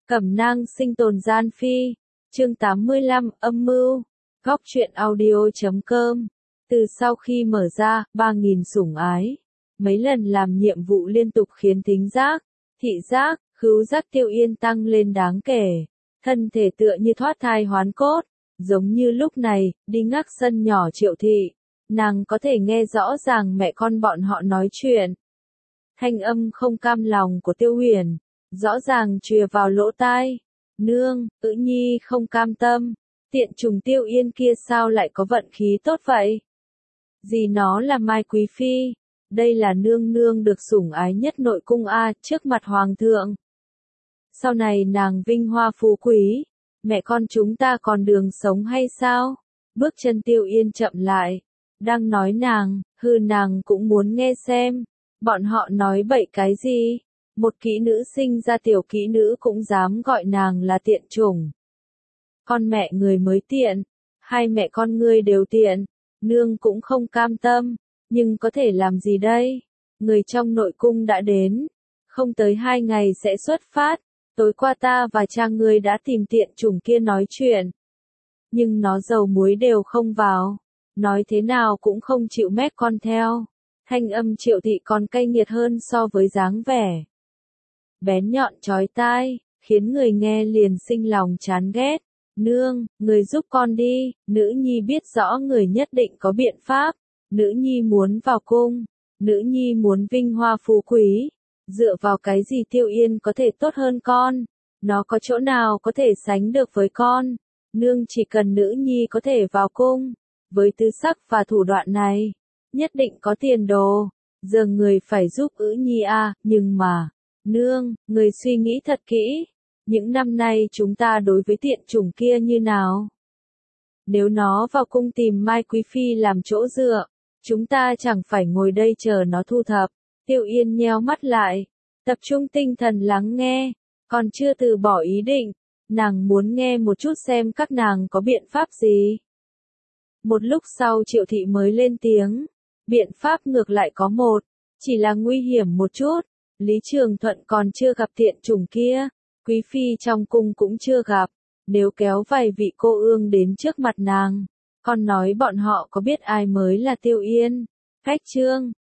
Cẩm nang sinh tồn gian phi. Chương 85, âm mưu. Góc truyện audio.com. Từ sau khi mở ra, 3.000 sủng ái. Mấy lần làm nhiệm vụ liên tục khiến thính giác, thị giác, khứu giác Tiêu Yên tăng lên đáng kể. Thân thể tựa như thoát thai hoán cốt. Giống như lúc này, đi ngắc sân nhỏ Triệu Thị. Nàng có thể nghe rõ ràng mẹ con bọn họ nói chuyện. Thanh âm không cam lòng của Tiêu Huyền, rõ ràng chìa vào lỗ tai. Nương, Ữ Nhi không cam tâm. Tiện trùng Tiêu Yên kia sao lại có vận khí tốt vậy? Dì nó là Mai Quý Phi. Đây là nương nương được sủng ái nhất nội cung A trước mặt hoàng thượng. Sau này nàng vinh hoa phú quý. Mẹ con chúng ta còn đường sống hay sao? Bước chân Tiêu Yên chậm lại. Đang nói nàng cũng muốn nghe xem. Bọn họ nói bậy cái gì? Một kỹ nữ sinh ra tiểu kỹ nữ cũng dám gọi nàng là tiện chủng. Con mẹ người mới tiện. Hai mẹ con ngươi đều tiện. Nương cũng không cam tâm. Nhưng có thể làm gì đây? Người trong nội cung đã đến. Không tới 2 ngày sẽ xuất phát. Tối qua ta và cha ngươi đã tìm tiện chủng kia nói chuyện. Nhưng nó dầu muối đều không vào. Nói thế nào cũng không chịu mét con theo. Thanh âm Triệu Thị còn cay nghiệt hơn so với dáng vẻ. Bén nhọn chói tai, khiến người nghe liền sinh lòng chán ghét. Nương, người giúp con đi, nữ nhi biết rõ người nhất định có biện pháp. Nữ nhi muốn vào cung. Nữ nhi muốn vinh hoa phú quý. Dựa vào cái gì Tiêu Yên có thể tốt hơn con? Nó có chỗ nào có thể sánh được với con? Nương chỉ cần nữ nhi có thể vào cung. Với tư sắc và thủ đoạn này, nhất định có tiền đồ. Giờ người phải giúp Ữ Nhi a, nhưng mà, nương, người suy nghĩ thật kỹ. Những năm nay chúng ta đối với tiện chủng kia như nào? Nếu nó vào cung tìm Mai Quý Phi làm chỗ dựa, chúng ta chẳng phải ngồi đây chờ nó thu thập. Tiêu Yên nheo mắt lại, tập trung tinh thần lắng nghe, còn chưa từ bỏ ý định. Nàng muốn nghe một chút xem các nàng có biện pháp gì. Một lúc sau Triệu Thị mới lên tiếng. Biện pháp ngược lại có một, chỉ là nguy hiểm một chút. Lý Trường Thuận còn chưa gặp tiện chủng kia. Quý Phi trong cung cũng chưa gặp. Nếu kéo vài vị cô ương đến trước mặt nàng, con nói bọn họ có biết ai mới là Tiêu Yên? Cách chương